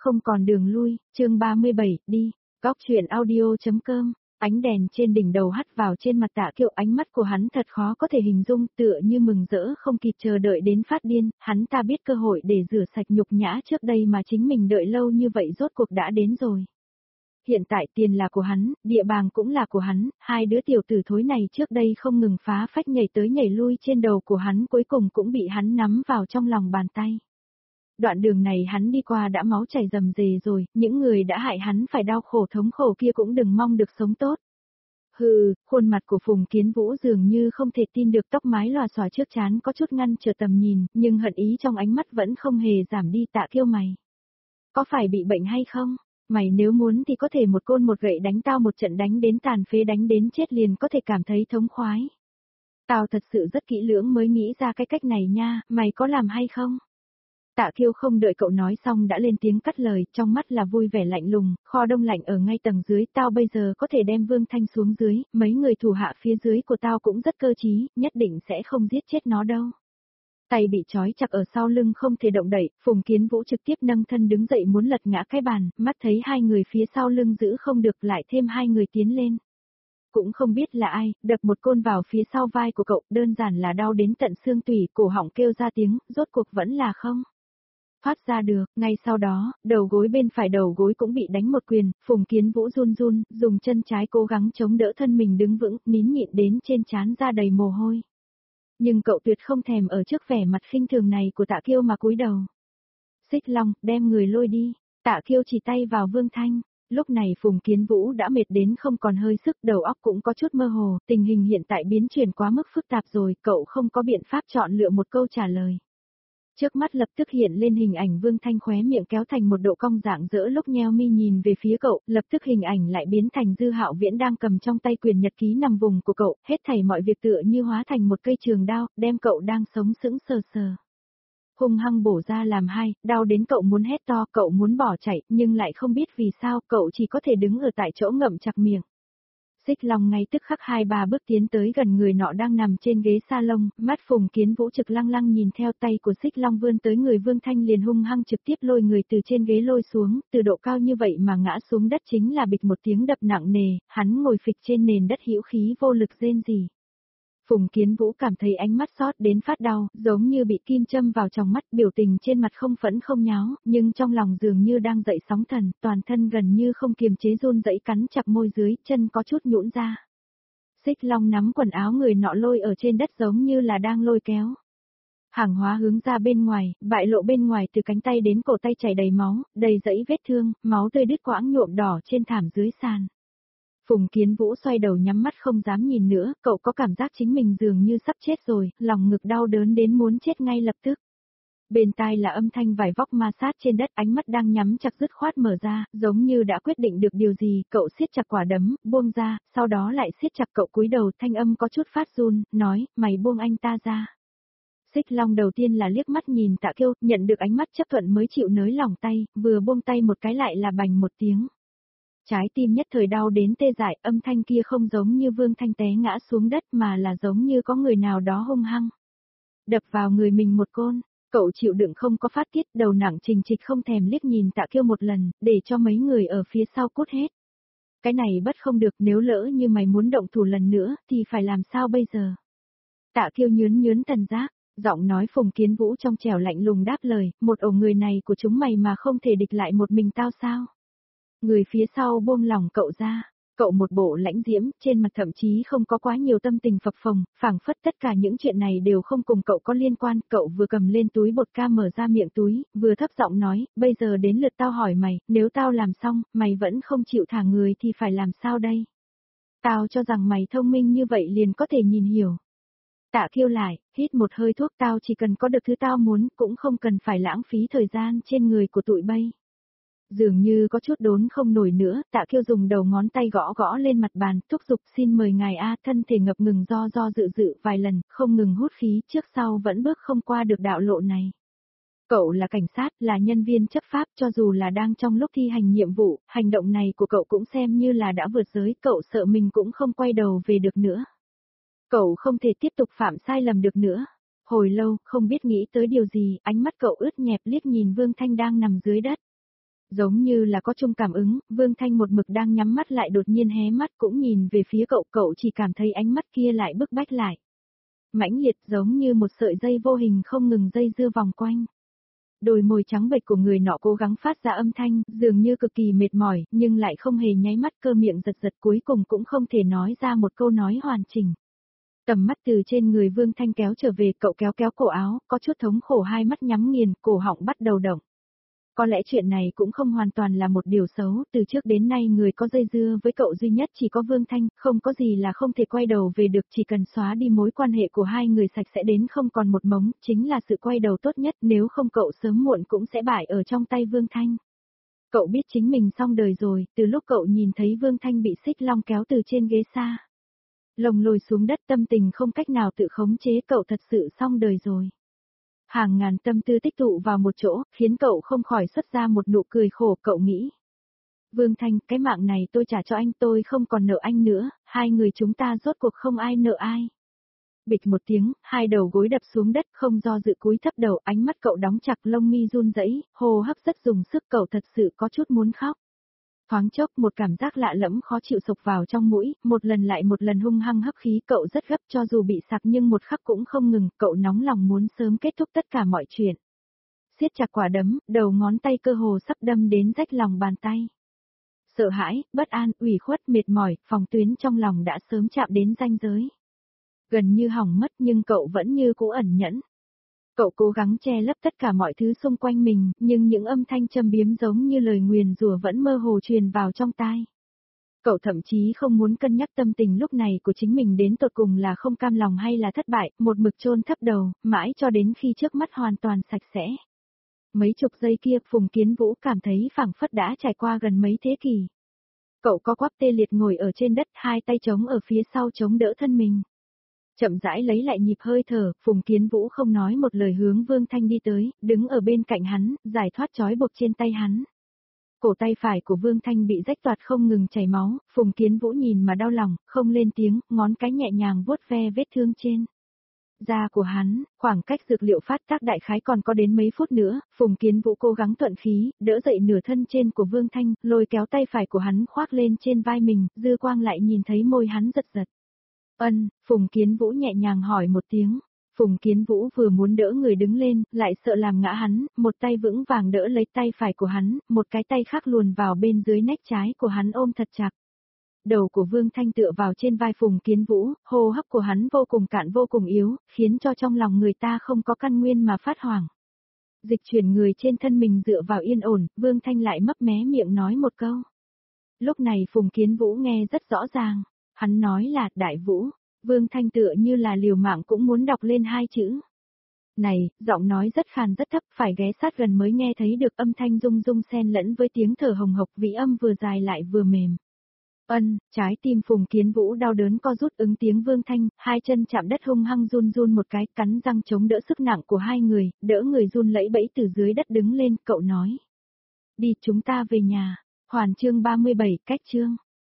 Không còn đường lui, chương 37, đi. Góc truyện audio.com. Ánh đèn trên đỉnh đầu hắt vào trên mặt Tạ Kiêu, ánh mắt của hắn thật khó có thể hình dung, tựa như mừng rỡ không kịp chờ đợi đến phát điên, hắn ta biết cơ hội để rửa sạch nhục nhã trước đây mà chính mình đợi lâu như vậy rốt cuộc đã đến rồi. Hiện tại tiền là của hắn, địa bàn cũng là của hắn, hai đứa tiểu tử thối này trước đây không ngừng phá phách nhảy tới nhảy lui trên đầu của hắn, cuối cùng cũng bị hắn nắm vào trong lòng bàn tay. Đoạn đường này hắn đi qua đã máu chảy rầm rề rồi, những người đã hại hắn phải đau khổ thống khổ kia cũng đừng mong được sống tốt. Hừ, khuôn mặt của Phùng Kiến Vũ dường như không thể tin được, tóc mái lòa xòa trước trán có chút ngăn trở tầm nhìn, nhưng hận ý trong ánh mắt vẫn không hề giảm đi. Tạ Kiêu mày. Có phải bị bệnh hay không? Mày nếu muốn thì có thể một côn một gậy đánh tao một trận, đánh đến tàn phế, đánh đến chết liền có thể cảm thấy thống khoái. Tao thật sự rất kỹ lưỡng mới nghĩ ra cái cách này nha, mày có làm hay không? Tạ Kiêu không đợi cậu nói xong đã lên tiếng cắt lời, trong mắt là vui vẻ lạnh lùng, kho đông lạnh ở ngay tầng dưới, tao bây giờ có thể đem Vương Thanh xuống dưới, mấy người thủ hạ phía dưới của tao cũng rất cơ trí, nhất định sẽ không giết chết nó đâu. Tay bị trói chặt ở sau lưng không thể động đậy, Phùng Kiến Vũ trực tiếp nâng thân đứng dậy muốn lật ngã cái bàn, mắt thấy hai người phía sau lưng giữ không được lại thêm hai người tiến lên. Cũng không biết là ai, đập một côn vào phía sau vai của cậu, đơn giản là đau đến tận xương tủy, cổ họng kêu ra tiếng, rốt cuộc vẫn là không thoát ra được. Ngay sau đó, đầu gối bên phải đầu gối cũng bị đánh một quyền, Phùng Kiến Vũ run run, dùng chân trái cố gắng chống đỡ thân mình đứng vững, nín nhịn đến trên trán ra đầy mồ hôi. Nhưng cậu tuyệt không thèm ở trước vẻ mặt khinh thường này của Tạ Kiêu mà cúi đầu. Xích Long, đem người lôi đi. Tạ Kiêu chỉ tay vào Vương Thanh. Lúc này Phùng Kiến Vũ đã mệt đến không còn hơi sức, đầu óc cũng có chút mơ hồ, tình hình hiện tại biến chuyển quá mức phức tạp rồi, cậu không có biện pháp chọn lựa một câu trả lời. Trước mắt lập tức hiện lên hình ảnh Vương Thanh khóe miệng kéo thành một độ cong dạng dỡ lúc nheo mi nhìn về phía cậu, lập tức hình ảnh lại biến thành Dư Hạo Viễn đang cầm trong tay quyền nhật ký nằm vùng của cậu, hết thảy mọi việc tựa như hóa thành một cây trường đao, đem cậu đang sống sững sờ sờ. Hung hăng bổ ra làm hai, đau đến cậu muốn hét to, cậu muốn bỏ chạy, nhưng lại không biết vì sao, cậu chỉ có thể đứng ở tại chỗ ngậm chặt miệng. Xích Long ngay tức khắc 2-3 bước tiến tới gần người nọ đang nằm trên ghế salon, mắt Phùng Kiến Vũ trực lăng lăng nhìn theo, tay của Xích Long vươn tới người Vương Thanh liền hung hăng trực tiếp lôi người từ trên ghế lôi xuống, từ độ cao như vậy mà ngã xuống đất chính là bịch một tiếng đập nặng nề, hắn ngồi phịch trên nền đất hữu khí vô lực rên rỉ. Phùng Kiến Vũ cảm thấy ánh mắt xót đến phát đau, giống như bị kim châm vào trong mắt, biểu tình trên mặt không phẫn không nháo, nhưng trong lòng dường như đang dậy sóng thần, toàn thân gần như không kiềm chế run rẩy, cắn chặt môi dưới, chân có chút nhũn ra. Xích Long nắm quần áo người nọ lôi ở trên đất giống như là đang lôi kéo. Hàng hóa hướng ra bên ngoài, bại lộ bên ngoài từ cánh tay đến cổ tay chảy đầy máu, đầy dẫy vết thương, máu tươi đứt quãng nhuộm đỏ trên thảm dưới sàn. Phùng Kiến Vũ xoay đầu nhắm mắt không dám nhìn nữa, cậu có cảm giác chính mình dường như sắp chết rồi, lòng ngực đau đớn đến muốn chết ngay lập tức. Bên tai là âm thanh vài vóc ma sát trên đất, ánh mắt đang nhắm chặt dứt khoát mở ra, giống như đã quyết định được điều gì, cậu siết chặt quả đấm, buông ra, sau đó lại siết chặt, cậu cúi đầu, thanh âm có chút phát run, nói, mày buông anh ta ra. Xích Long đầu tiên là liếc mắt nhìn Tạ Kiêu, nhận được ánh mắt chấp thuận mới chịu nới lỏng tay, vừa buông tay một cái lại là bành một tiếng. Trái tim nhất thời đau đến tê dại, âm thanh kia không giống như Vương Thanh té ngã xuống đất mà là giống như có người nào đó hung hăng đập vào người mình một côn. Cậu chịu đựng không có phát tiết, đầu nặng trình trịch không thèm liếc nhìn Tạ Kiêu một lần, để cho mấy người ở phía sau cút hết. Cái này bất không được, nếu lỡ như mày muốn động thủ lần nữa, thì phải làm sao bây giờ? Tạ Kiêu nhướn tần giác, giọng nói Phùng Kiến Vũ trong trẻo lạnh lùng đáp lời, một ổ người này của chúng mày mà không thể địch lại một mình tao sao? Người phía sau buông lỏng cậu ra, cậu một bộ lãnh diễm, trên mặt thậm chí không có quá nhiều tâm tình phập phồng, phảng phất tất cả những chuyện này đều không cùng cậu có liên quan, cậu vừa cầm lên túi bột ca mở ra miệng túi, vừa thấp giọng nói, bây giờ đến lượt tao hỏi mày, nếu tao làm xong, mày vẫn không chịu thả người thì phải làm sao đây? Tao cho rằng mày thông minh như vậy liền có thể nhìn hiểu. Tạ Kiêu lại, hít một hơi thuốc, tao chỉ cần có được thứ tao muốn, cũng không cần phải lãng phí thời gian trên người của tụi bay. Dường như có chút đốn không nổi nữa, Tạ Kiêu dùng đầu ngón tay gõ gõ lên mặt bàn, thúc giục xin mời ngài a, thân thể ngập ngừng do dự vài lần, không ngừng hút khí, trước sau vẫn bước không qua được đạo lộ này. Cậu là cảnh sát, là nhân viên chấp pháp, cho dù là đang trong lúc thi hành nhiệm vụ, hành động này của cậu cũng xem như là đã vượt giới, cậu sợ mình cũng không quay đầu về được nữa. Cậu không thể tiếp tục phạm sai lầm được nữa. Hồi lâu, không biết nghĩ tới điều gì, ánh mắt cậu ướt nhẹp liếc nhìn Vương Thanh đang nằm dưới đất. Giống như là có chung cảm ứng, Vương Thanh một mực đang nhắm mắt lại đột nhiên hé mắt cũng nhìn về phía cậu, cậu chỉ cảm thấy ánh mắt kia lại bức bách lại. Mãnh liệt giống như một sợi dây vô hình không ngừng dây dưa vòng quanh. Đôi môi trắng bệch của người nọ cố gắng phát ra âm thanh, dường như cực kỳ mệt mỏi, nhưng lại không hề nháy mắt, cơ miệng giật giật cuối cùng cũng không thể nói ra một câu nói hoàn chỉnh. Tầm mắt từ trên người Vương Thanh kéo trở về, cậu kéo kéo cổ áo, có chút thống khổ, hai mắt nhắm nghiền, cổ họng bắt đầu động. Có lẽ chuyện này cũng không hoàn toàn là một điều xấu, từ trước đến nay người có dây dưa với cậu duy nhất chỉ có Vương Thanh, không có gì là không thể quay đầu về được, chỉ cần xóa đi mối quan hệ của hai người sạch sẽ đến không còn một mống, chính là sự quay đầu tốt nhất, nếu không cậu sớm muộn cũng sẽ bại ở trong tay Vương Thanh. Cậu biết chính mình xong đời rồi, từ lúc cậu nhìn thấy Vương Thanh bị xích long kéo từ trên ghế xa. Lồng lồi xuống đất, tâm tình không cách nào tự khống chế, cậu thật sự xong đời rồi. Hàng ngàn tâm tư tích tụ vào một chỗ, khiến cậu không khỏi xuất ra một nụ cười khổ, cậu nghĩ. Vương Thanh, cái mạng này tôi trả cho anh, tôi không còn nợ anh nữa, hai người chúng ta rốt cuộc không ai nợ ai. Bịch một tiếng, hai đầu gối đập xuống đất, không do dự cúi thấp đầu, ánh mắt cậu đóng chặt, lông mi run rẩy, hô hấp rất dùng sức, cậu thật sự có chút muốn khóc. Thoáng chốc một cảm giác lạ lẫm khó chịu sộc vào trong mũi, một lần lại một lần hung hăng hấp khí, cậu rất gấp, cho dù bị sặc nhưng một khắc cũng không ngừng, cậu nóng lòng muốn sớm kết thúc tất cả mọi chuyện. Siết chặt quả đấm, đầu ngón tay cơ hồ sắp đâm đến rách lòng bàn tay. Sợ hãi, bất an, ủy khuất, mệt mỏi, phòng tuyến trong lòng đã sớm chạm đến ranh giới. Gần như hỏng mất nhưng cậu vẫn như cũ ẩn nhẫn. Cậu cố gắng che lấp tất cả mọi thứ xung quanh mình, nhưng những âm thanh châm biếm giống như lời nguyền rủa vẫn mơ hồ truyền vào trong tai. Cậu thậm chí không muốn cân nhắc tâm tình lúc này của chính mình đến tột cùng là không cam lòng hay là thất bại, một mực chôn thấp đầu, mãi cho đến khi trước mắt hoàn toàn sạch sẽ. Mấy chục giây kia, Phùng Kiến Vũ cảm thấy phảng phất đã trải qua gần mấy thế kỷ. Cậu co quắp tê liệt ngồi ở trên đất, hai tay chống ở phía sau chống đỡ thân mình. Chậm rãi lấy lại nhịp hơi thở, Phùng Kiến Vũ không nói một lời hướng Vương Thanh đi tới, đứng ở bên cạnh hắn, giải thoát trói buộc trên tay hắn. Cổ tay phải của Vương Thanh bị rách toạc không ngừng chảy máu, Phùng Kiến Vũ nhìn mà đau lòng, không lên tiếng, ngón cái nhẹ nhàng vuốt ve vết thương trên da của hắn, khoảng cách dược liệu phát tác đại khái còn có đến mấy phút nữa, Phùng Kiến Vũ cố gắng thuận khí, đỡ dậy nửa thân trên của Vương Thanh, lôi kéo tay phải của hắn khoác lên trên vai mình, dư quang lại nhìn thấy môi hắn giật giật. Phùng Kiến Vũ nhẹ nhàng hỏi một tiếng. Phùng Kiến Vũ vừa muốn đỡ người đứng lên, lại sợ làm ngã hắn, một tay vững vàng đỡ lấy tay phải của hắn, một cái tay khác luồn vào bên dưới nách trái của hắn ôm thật chặt. Đầu của Vương Thanh tựa vào trên vai Phùng Kiến Vũ, hô hấp của hắn vô cùng cạn vô cùng yếu, khiến cho trong lòng người ta không có căn nguyên mà phát hoảng. Dịch chuyển người trên thân mình dựa vào yên ổn, Vương Thanh lại mấp mé miệng nói một câu. Lúc này Phùng Kiến Vũ nghe rất rõ ràng, hắn nói là Đại Vũ. Vương Thanh tựa như là liều mạng cũng muốn đọc lên hai chữ. Này, giọng nói rất khàn rất thấp, phải ghé sát gần mới nghe thấy được âm thanh rung rung xen lẫn với tiếng thở hồng hộc, vĩ âm vừa dài lại vừa mềm. Trái tim Phùng Kiến Vũ đau đớn co rút ứng tiếng Vương Thanh, hai chân chạm đất hung hăng run run một cái, cắn răng chống đỡ sức nặng của hai người, đỡ người run lẫy bẫy từ dưới đất đứng lên, cậu nói. Đi chúng ta về nhà. Hoàn chương 37, cách chương.